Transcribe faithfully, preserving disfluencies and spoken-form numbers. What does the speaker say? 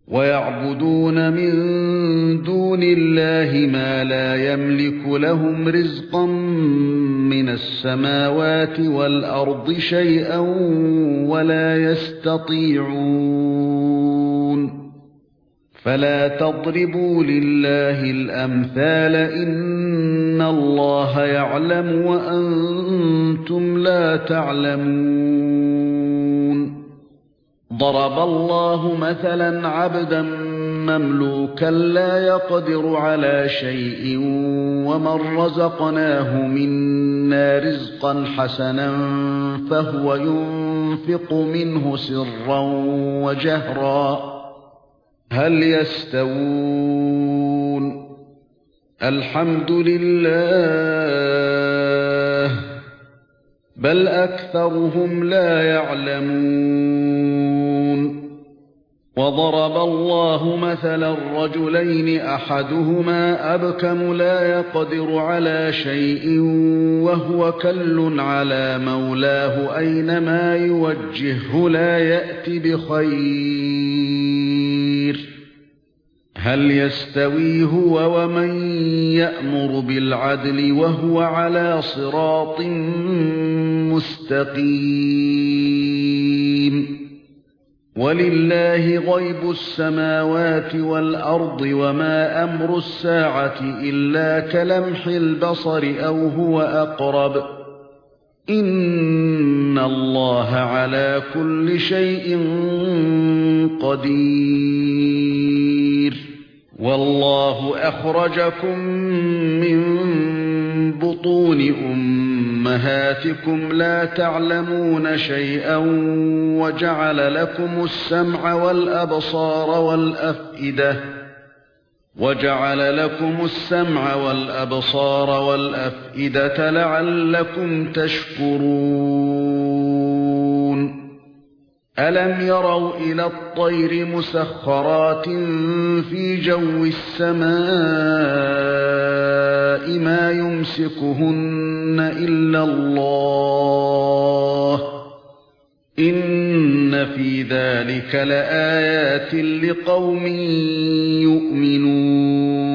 وَيَعْبُدُونَ مِن دُونِ اللَّهِ مَا لَا يَمْلِكُ لَهُمْ رِزْقًا مِنَ السَّمَاوَاتِ وَالْأَرْضِ شَيْئًا وَلَا يَسْتَطِيعُونَ فَلَا تَضْرِبُوا لِلَّهِ الْأَمْثَالَ إِنَّ اللَّهَ يَعْلَمُ وَأَنْتُمْ لَا تَعْلَمُونَ ضَرَبَ اللَّهُ مَثَلًا عَبْدًا مَمْلُوكًا لَا يَقْدِرُ عَلَى شَيْءٍ وَمَن رَّزَقْنَاهُ مِنَّا رِزْقًا حَسَنًا فَهُوَ يُنفِقُ مِنْهُ سِرًّا وَجَهْرًا هَلْ يَسْتَوُونَ الْحَمْدُ لِلَّهِ بَلْ أَكْثَرُهُمْ لَا يَعْلَمُونَ وَضَرَبَ اللَّهُ مَثَلًا رَّجُلَيْنِ أَحَدُهُمَا أَبْكَمُ لَا يَقْدِرُ عَلَى شَيْءٍ وَهُوَ كَلٌّ عَلَى مَوْلَاهُ أَيْنَمَا يُوَجِّههُّ لَا يَأْتِ بِخَيْرٍ هَلْ يَسْتَوِي هُوَ وَمَن يَأْمُرُ بِالْعَدْلِ وَهُوَ عَلَى صِرَاطٍ مُسْتَقِيمٍ وَلِلَّهِ غَيْبُ السَّمَاوَاتِ وَالْأَرْضِ وَمَا أَمْرُ السَّاعَةِ إِلَّا كَلَمْحِ الْبَصَرِ أَوْ هُوَ أَقْرَبُ إِنَّ اللَّهَ عَلَى كُلِّ شَيْءٍ قَدِيرٌ وَاللَّهُ أَخْرَجَكُم مِّن بُطُونِ أُمَّهَاتِكُمْ لَا تَعْلَمُونَ شَيْئًا وَجَعَلَ لَكُمُ السَّمْعَ وَالْأَبْصَارَ وَالْأَفْئِدَةَ وَجَعَلَ لَكُمُ السَّمْعَ وَالْأَبْصَارَ وَالْأَفْئِدَةَ لَعَلَّكُمْ تَشْكُرُونَ أَلَمْ يَرَوْا إِلَى الطَّيْرِ مُسَخَّرَاتٍ فِي جَوِّ السَّمَاءِ مَا يُمْسِكُهُنَّ إِلَّا اللَّهُ إِنَّ فِي ذَلِكَ لَآيَاتٍ لِقَوْمٍ يُؤْمِنُونَ